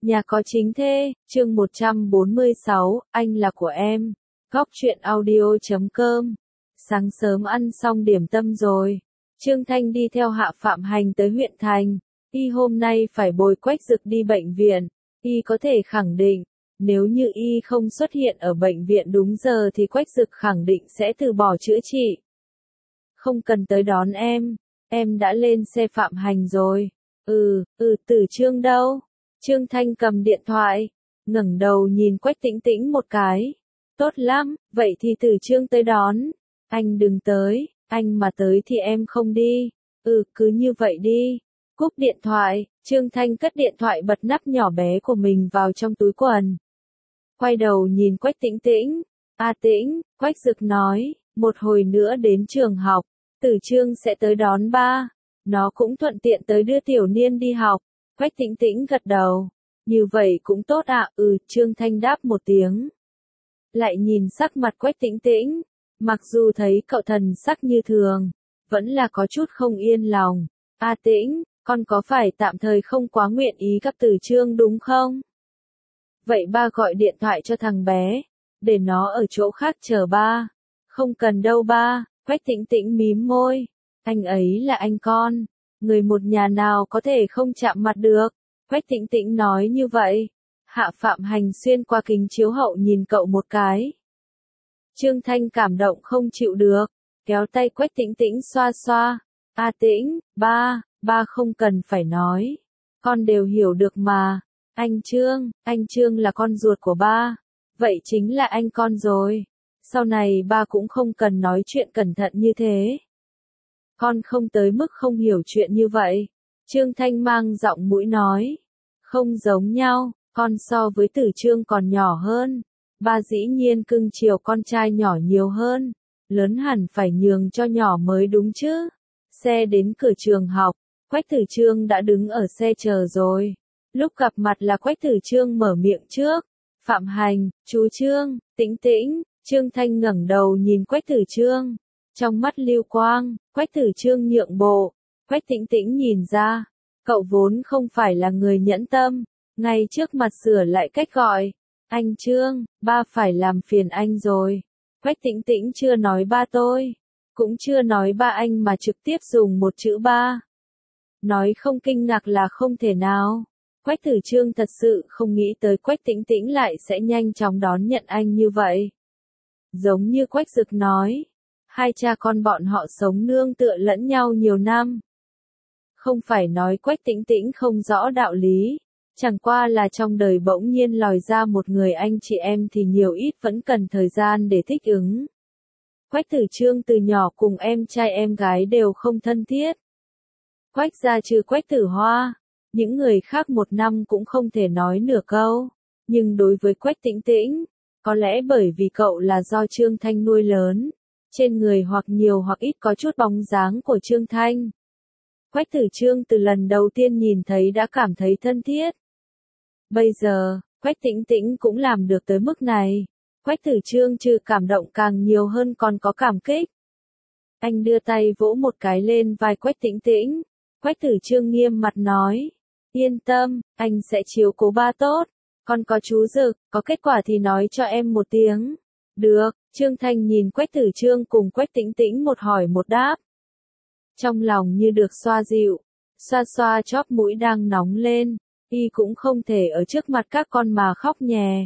Nhà có chính thê, chương 146, anh là của em. Góc truyện audio.com. Sáng sớm ăn xong điểm tâm rồi. Trương Thanh đi theo Hạ Phạm Hành tới huyện thành. Y hôm nay phải bồi Quách Dực đi bệnh viện. Y có thể khẳng định, nếu như Y không xuất hiện ở bệnh viện đúng giờ thì Quách Dực khẳng định sẽ từ bỏ chữa trị. Không cần tới đón em đã lên xe Phạm Hành rồi. Tử Trương đâu? Trương Thanh cầm điện thoại, ngẩng đầu nhìn Quách Tĩnh Tĩnh một cái. Tốt lắm, vậy thì Tử Trương tới đón. Anh đừng tới, anh mà tới thì em không đi. Cứ như vậy đi. Cúp điện thoại, Trương Thanh cất điện thoại bật nắp nhỏ bé của mình vào trong túi quần. Quay đầu nhìn Quách Tĩnh Tĩnh. Tĩnh, Quách Dực nói, một hồi nữa đến trường học, Tử Trương sẽ tới đón ba. Nó cũng thuận tiện tới đưa Tiểu Niên đi học. Quách Tĩnh Tĩnh gật đầu. Như vậy cũng tốt ạ. Trương Thanh đáp một tiếng. Lại nhìn sắc mặt Quách Tĩnh Tĩnh. Mặc dù thấy cậu thần sắc như thường, vẫn là có chút không yên lòng. Tĩnh, con có phải tạm thời không quá nguyện ý gặp Tử Trương đúng không? Vậy ba gọi điện thoại cho thằng bé, để nó ở chỗ khác chờ ba. Không cần đâu ba. Quách Tĩnh Tĩnh mím môi. Anh ấy là anh con. Người một nhà nào có thể không chạm mặt được. Quách Tĩnh Tĩnh nói như vậy. Hạ Phạm Hành xuyên qua kính chiếu hậu nhìn cậu một cái. Trương Thanh cảm động không chịu được, kéo tay Quách Tĩnh Tĩnh xoa xoa. Tĩnh, ba không cần phải nói. Con đều hiểu được mà. Anh Trương là con ruột của ba. Vậy chính là anh con rồi. Sau này ba cũng không cần nói chuyện cẩn thận như thế. Con không tới mức không hiểu chuyện như vậy. Trương Thanh mang giọng mũi nói. Không giống nhau, con so với Tử Trương còn nhỏ hơn. Ba dĩ nhiên cưng chiều con trai nhỏ nhiều hơn. Lớn hẳn phải nhường cho nhỏ mới đúng chứ. Xe đến cửa trường học, Quách Tử Trương đã đứng ở xe chờ rồi. Lúc gặp mặt là Quách Tử Trương mở miệng trước. Phạm Hành, chú Trương, Tĩnh Tĩnh. Trương Thanh ngẩng đầu nhìn Quách Tử Trương. Trong mắt lưu quang, Quách Tử Trương nhượng bộ. Quách Tĩnh Tĩnh nhìn ra, cậu vốn không phải là người nhẫn tâm, ngay trước mặt sửa lại cách gọi. Anh Trương, ba phải làm phiền anh rồi. Quách Tĩnh Tĩnh chưa nói ba tôi, cũng chưa nói ba anh mà trực tiếp dùng một chữ ba. Nói không kinh ngạc là không thể nào. Quách Tử Trương thật sự không nghĩ tới Quách Tĩnh Tĩnh lại sẽ nhanh chóng đón nhận anh như vậy. Giống như Quách Dực nói, hai cha con bọn họ sống nương tựa lẫn nhau nhiều năm. Không phải nói Quách Tĩnh Tĩnh không rõ đạo lý, chẳng qua là trong đời bỗng nhiên lòi ra một người anh chị em thì nhiều ít vẫn cần thời gian để thích ứng. Quách Tử Trương từ nhỏ cùng em trai em gái đều không thân thiết. Quách gia trừ Quách Tử Hoa, những người khác một năm cũng không thể nói nửa câu, nhưng đối với Quách Tĩnh Tĩnh, có lẽ bởi vì cậu là do Trương Thanh nuôi lớn, trên người hoặc nhiều hoặc ít có chút bóng dáng của Trương Thanh. Quách Tử Trương từ lần đầu tiên nhìn thấy đã cảm thấy thân thiết. Bây giờ, Quách Tĩnh Tĩnh cũng làm được tới mức này. Quách Tử Trương trừ cảm động càng nhiều hơn còn có cảm kích. Anh đưa tay vỗ một cái lên vai Quách Tĩnh Tĩnh. Quách Tử Trương nghiêm mặt nói. Yên tâm, anh sẽ chiếu cố ba tốt. Còn có chú Dực, có kết quả thì nói cho em một tiếng. Được, Trương Thanh nhìn Quách Tử Trương cùng Quách Tĩnh Tĩnh một hỏi một đáp. Trong lòng như được xoa dịu, xoa xoa chóp mũi đang nóng lên, y cũng không thể ở trước mặt các con mà khóc nhè.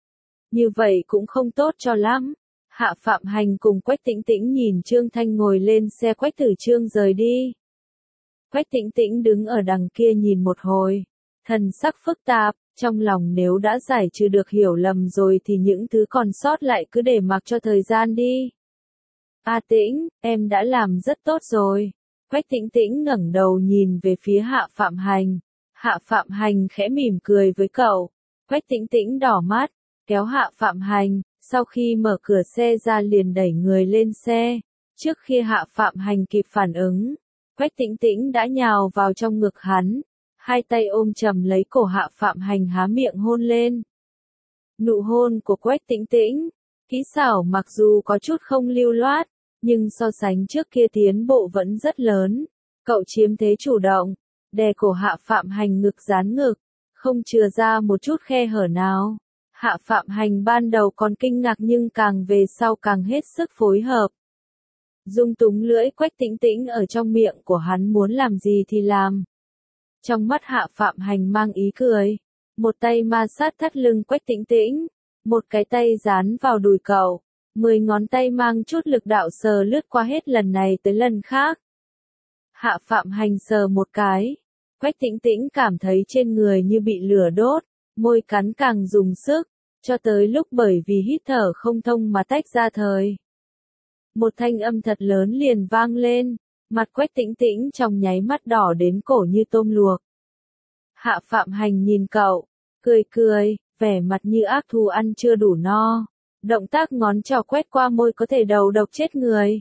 Như vậy cũng không tốt cho lắm. Hạ Phạm Hành cùng Quách Tĩnh Tĩnh nhìn Trương Thanh ngồi lên xe Quách Tử Trương rời đi. Quách Tĩnh Tĩnh đứng ở đằng kia nhìn một hồi, thần sắc phức tạp, trong lòng nếu đã giải trừ được hiểu lầm rồi thì những thứ còn sót lại cứ để mặc cho thời gian đi. Tĩnh, em đã làm rất tốt rồi. Quách Tĩnh Tĩnh ngẩng đầu nhìn về phía Hạ Phạm Hành. Hạ Phạm Hành khẽ mỉm cười với cậu. Quách Tĩnh Tĩnh đỏ mắt, kéo Hạ Phạm Hành, sau khi mở cửa xe ra liền đẩy người lên xe. Trước khi Hạ Phạm Hành kịp phản ứng, Quách Tĩnh Tĩnh đã nhào vào trong ngực hắn, hai tay ôm chầm lấy cổ Hạ Phạm Hành há miệng hôn lên. Nụ hôn của Quách Tĩnh Tĩnh, kỹ xảo mặc dù có chút không lưu loát, nhưng so sánh trước kia tiến bộ vẫn rất lớn. Cậu chiếm thế chủ động, đè cổ Hạ Phạm Hành ngực dán ngực, không chừa ra một chút khe hở nào. Hạ Phạm Hành ban đầu còn kinh ngạc nhưng càng về sau càng hết sức phối hợp. Dung túng lưỡi Quách Tĩnh Tĩnh ở trong miệng của hắn muốn làm gì thì làm. Trong mắt Hạ Phạm Hành mang ý cười. Một tay ma sát thắt lưng Quách Tĩnh Tĩnh. Một cái tay dán vào đùi cậu. 10 ngón tay mang chút lực đạo sờ lướt qua hết lần này tới lần khác. Hạ Phạm Hành sờ một cái. Quách Tĩnh Tĩnh cảm thấy trên người như bị lửa đốt. Môi cắn càng dùng sức. Cho tới lúc bởi vì hít thở không thông mà tách ra thời. Một thanh âm thật lớn liền vang lên. Mặt Quách Tĩnh Tĩnh trong nháy mắt đỏ đến cổ như tôm luộc. Hạ Phạm Hành nhìn cậu. Cười cười, vẻ mặt như ác thú ăn chưa đủ no. Động tác ngón trỏ quét qua môi có thể đầu độc chết người.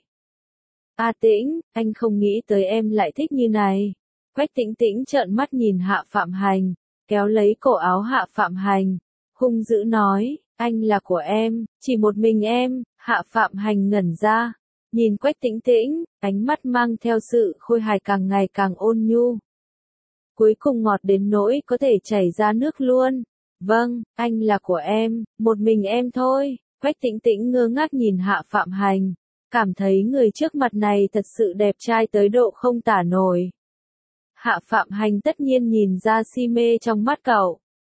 A Tĩnh, anh không nghĩ tới em lại thích như này. Quách Tĩnh Tĩnh trợn mắt nhìn Hạ Phạm Hành, kéo lấy cổ áo Hạ Phạm Hành, hung dữ nói, anh là của em, chỉ một mình em. Hạ Phạm Hành ngẩn ra, nhìn Quách Tĩnh Tĩnh, ánh mắt mang theo sự khôi hài càng ngày càng ôn nhu. Cuối cùng ngọt đến nỗi có thể chảy ra nước luôn. Vâng, anh là của em, một mình em thôi. Quách Tĩnh Tĩnh ngơ ngác nhìn Hạ Phạm Hành, cảm thấy người trước mặt này thật sự đẹp trai tới độ không tả nổi. Hạ Phạm Hành tất nhiên nhìn ra si mê trong mắt cậu.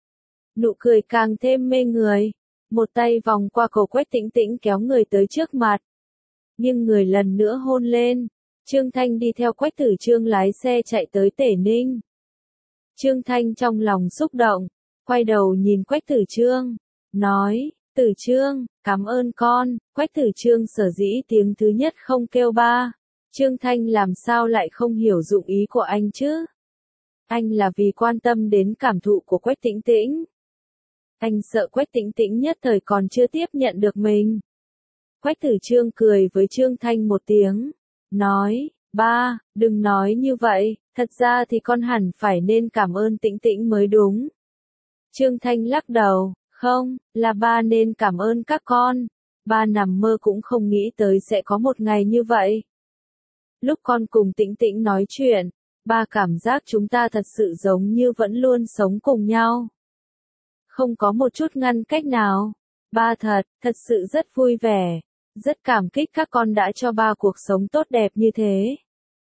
Nụ cười càng thêm mê người, một tay vòng qua cổ Quách Tĩnh Tĩnh kéo người tới trước mặt. Nhưng người lần nữa hôn lên, Trương Thanh đi theo Quách Tử Trương lái xe chạy tới Tể Ninh. Trương Thanh trong lòng xúc động, quay đầu nhìn Quách Tử Trương, nói, Tử Trương, cảm ơn con. Quách Tử Trương sở dĩ tiếng thứ nhất không kêu ba. Trương Thanh làm sao lại không hiểu dụng ý của anh chứ? Anh là vì quan tâm đến cảm thụ của Quách Tĩnh Tĩnh. Anh sợ Quách Tĩnh Tĩnh nhất thời còn chưa tiếp nhận được mình. Quách Tử Trương cười với Trương Thanh một tiếng, nói, ba, đừng nói như vậy, thật ra thì con hẳn phải nên cảm ơn Tĩnh Tĩnh mới đúng. Trương Thanh lắc đầu, không, là ba nên cảm ơn các con. Ba nằm mơ cũng không nghĩ tới sẽ có một ngày như vậy. Lúc con cùng Tĩnh Tĩnh nói chuyện, ba cảm giác chúng ta thật sự giống như vẫn luôn sống cùng nhau. Không có một chút ngăn cách nào. Ba thật sự rất vui vẻ, rất cảm kích các con đã cho ba cuộc sống tốt đẹp như thế.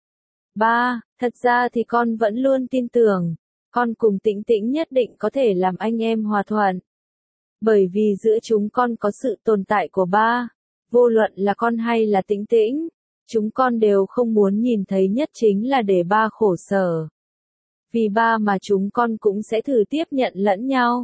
Ba, thật ra thì con vẫn luôn tin tưởng, con cùng Tĩnh Tĩnh nhất định có thể làm anh em hòa thuận. Bởi vì giữa chúng con có sự tồn tại của ba, vô luận là con hay là Tĩnh Tĩnh, chúng con đều không muốn nhìn thấy nhất chính là để ba khổ sở. Vì ba mà chúng con cũng sẽ thử tiếp nhận lẫn nhau.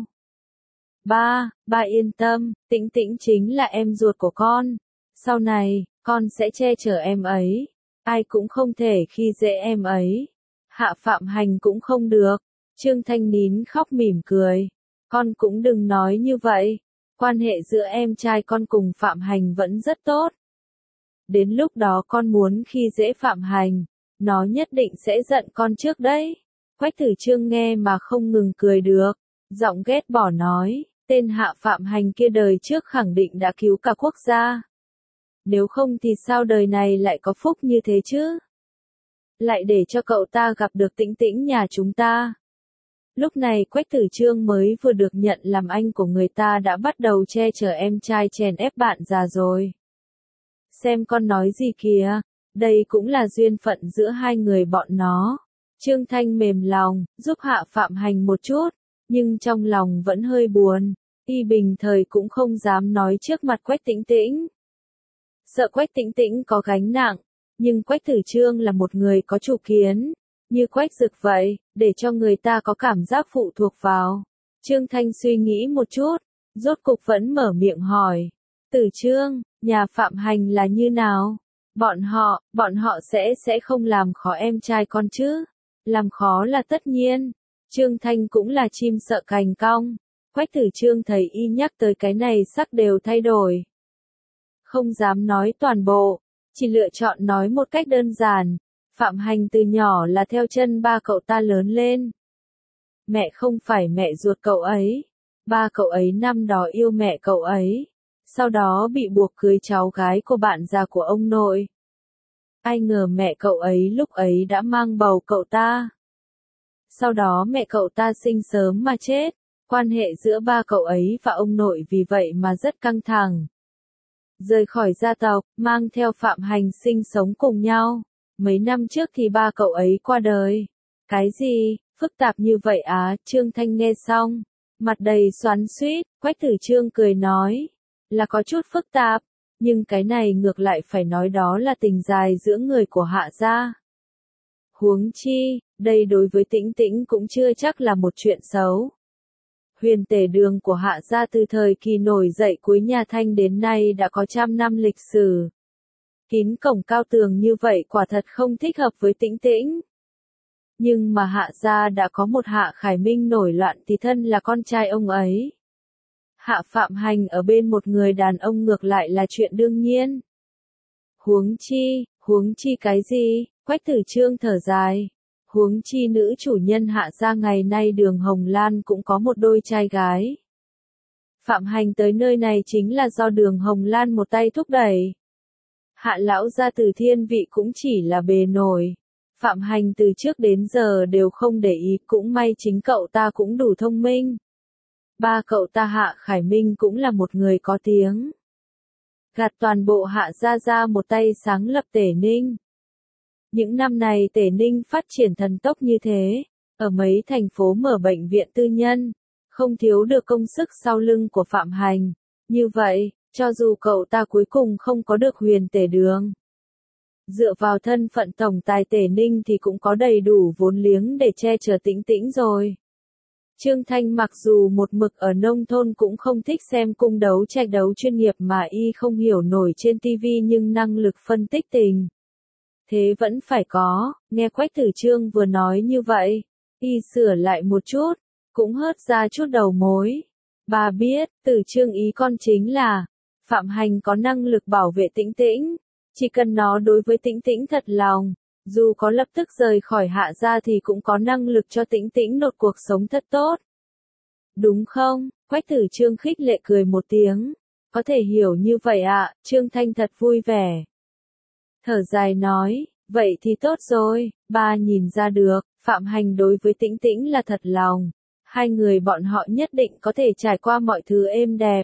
Ba yên tâm, Tĩnh Tĩnh chính là em ruột của con. Sau này, con sẽ che chở em ấy. Ai cũng không thể khi dễ em ấy. Hạ Phạm Hành cũng không được. Trương Thanh nín khóc mỉm cười. Con cũng đừng nói như vậy. Quan hệ giữa em trai con cùng Phạm Hành vẫn rất tốt. Đến lúc đó con muốn khi dễ Phạm Hành, nó nhất định sẽ giận con trước đấy. Quách Tử Trương nghe mà không ngừng cười được. Giọng ghét bỏ nói, tên Hạ Phạm Hành kia đời trước khẳng định đã cứu cả quốc gia. Nếu không thì sao đời này lại có phúc như thế chứ? Lại để cho cậu ta gặp được Tĩnh Tĩnh nhà chúng ta. Lúc này Quách Tử Trương mới vừa được nhận làm anh của người ta đã bắt đầu che chở em trai chèn ép bạn già rồi. Xem con nói gì kìa, đây cũng là duyên phận giữa hai người bọn nó. Trương Thanh mềm lòng, giúp Hạ Phạm Hành một chút, nhưng trong lòng vẫn hơi buồn. Y bình thời cũng không dám nói trước mặt Quách Tĩnh Tĩnh. Sợ Quách Tĩnh Tĩnh có gánh nặng, nhưng Quách Tử Trương là một người có chủ kiến, như Quách Dực vậy, để cho người ta có cảm giác phụ thuộc vào. Trương Thanh suy nghĩ một chút, rốt cục vẫn mở miệng hỏi. Tử Trương, nhà Phạm Hành là như nào? Bọn họ sẽ không làm khó em trai con chứ? Làm khó là tất nhiên. Trương Thanh cũng là chim sợ cành cong. Quách Tử Trương thấy y nhắc tới cái này sắc đều thay đổi. Không dám nói toàn bộ, chỉ lựa chọn nói một cách đơn giản. Phạm Hành từ nhỏ là theo chân ba cậu ta lớn lên. Mẹ không phải mẹ ruột cậu ấy. Ba cậu ấy năm đó yêu mẹ cậu ấy. Sau đó bị buộc cưới cháu gái của bạn già của ông nội. Ai ngờ mẹ cậu ấy lúc ấy đã mang bầu cậu ta. Sau đó mẹ cậu ta sinh sớm mà chết. Quan hệ giữa ba cậu ấy và ông nội vì vậy mà rất căng thẳng. Rời khỏi gia tộc, mang theo Phạm Hành sinh sống cùng nhau. Mấy năm trước thì ba cậu ấy qua đời. Cái gì, phức tạp như vậy á? Trương Thanh nghe xong, mặt đầy xoắn xuýt. Quách Tử Trương cười nói, là có chút phức tạp, nhưng cái này ngược lại phải nói đó là tình dài giữa người của Hạ gia. Huống chi, đây đối với Tĩnh Tĩnh cũng chưa chắc là một chuyện xấu. Huyền tể đường của Hạ gia từ thời kỳ nổi dậy cuối nhà Thanh đến nay đã có 100 năm lịch sử. Kín cổng cao tường như vậy quả thật không thích hợp với Tĩnh Tĩnh. Nhưng mà Hạ gia đã có một Hạ Khải Minh nổi loạn thì thân là con trai ông ấy. Hạ Phạm Hành ở bên một người đàn ông ngược lại là chuyện đương nhiên. Huống chi cái gì? Quách Tử Trương thở dài. Huống chi nữ chủ nhân Hạ gia ngày nay Đường Hồng Lan cũng có một đôi trai gái. Phạm Hành tới nơi này chính là do Đường Hồng Lan một tay thúc đẩy. Hạ lão gia từ thiên vị cũng chỉ là bề nổi. Phạm Hành từ trước đến giờ đều không để ý, cũng may chính cậu ta cũng đủ thông minh. Ba cậu ta Hạ Khải Minh cũng là một người có tiếng. Gạt toàn bộ Hạ gia ra một tay sáng lập Tể Ninh. Những năm này Tể Ninh phát triển thần tốc như thế, ở mấy thành phố mở bệnh viện tư nhân, không thiếu được công sức sau lưng của Phạm Hành. Như vậy, cho dù cậu ta cuối cùng không có được huyền tể đường, dựa vào thân phận tổng tài Tể Ninh thì cũng có đầy đủ vốn liếng để che chở Tĩnh Tĩnh rồi. Trương Thanh mặc dù một mực ở nông thôn cũng không thích xem cung đấu tranh đấu chuyên nghiệp mà y không hiểu nổi trên TV, nhưng năng lực phân tích tình thế vẫn phải có. Nghe Quách Tử Trương vừa nói như vậy, y sửa lại một chút, cũng hớt ra chút đầu mối. Bà biết, Tử Trương ý con chính là, Phạm Hành có năng lực bảo vệ Tĩnh Tĩnh, chỉ cần nó đối với Tĩnh Tĩnh thật lòng, dù có lập tức rời khỏi Hạ gia thì cũng có năng lực cho Tĩnh Tĩnh một cuộc sống thật tốt. Đúng không? Quách Tử Trương khích lệ cười một tiếng. Có thể hiểu như vậy ạ. Trương Thanh thật vui vẻ. Thở dài nói, vậy thì tốt rồi, ba nhìn ra được, Phạm Hành đối với Tĩnh Tĩnh là thật lòng. Hai người bọn họ nhất định có thể trải qua mọi thứ êm đẹp.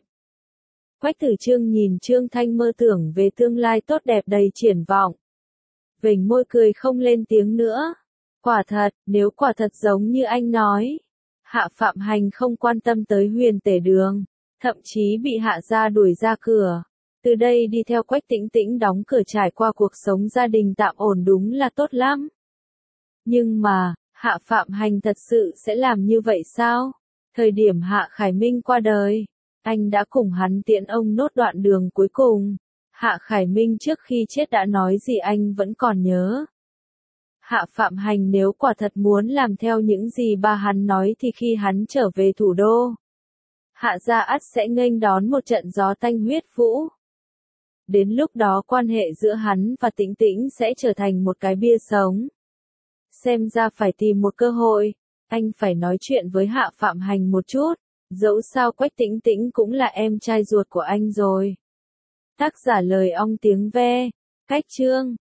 Quách Tử Trương nhìn Trương Thanh mơ tưởng về tương lai tốt đẹp đầy triển vọng. Vểnh môi cười không lên tiếng nữa. Quả thật, nếu quả thật giống như anh nói, Hạ Phạm Hành không quan tâm tới huyền tể đường, thậm chí bị Hạ gia đuổi ra cửa. Từ đây đi theo Quách Tĩnh Tĩnh đóng cửa trải qua cuộc sống gia đình tạm ổn đúng là tốt lắm. Nhưng mà, Hạ Phạm Hành thật sự sẽ làm như vậy sao? Thời điểm Hạ Khải Minh qua đời, anh đã cùng hắn tiễn ông nốt đoạn đường cuối cùng. Hạ Khải Minh trước khi chết đã nói gì anh vẫn còn nhớ. Hạ Phạm Hành nếu quả thật muốn làm theo những gì ba hắn nói thì khi hắn trở về thủ đô, Hạ gia ắt sẽ nghênh đón một trận gió tanh huyết vũ. Đến lúc đó quan hệ giữa hắn và Tĩnh Tĩnh sẽ trở thành một cái bia sống. Xem ra phải tìm một cơ hội, anh phải nói chuyện với Hạ Phạm Hành một chút, dẫu sao Quách Tĩnh Tĩnh cũng là em trai ruột của anh rồi. Tác giả lời ong tiếng ve, cách chương.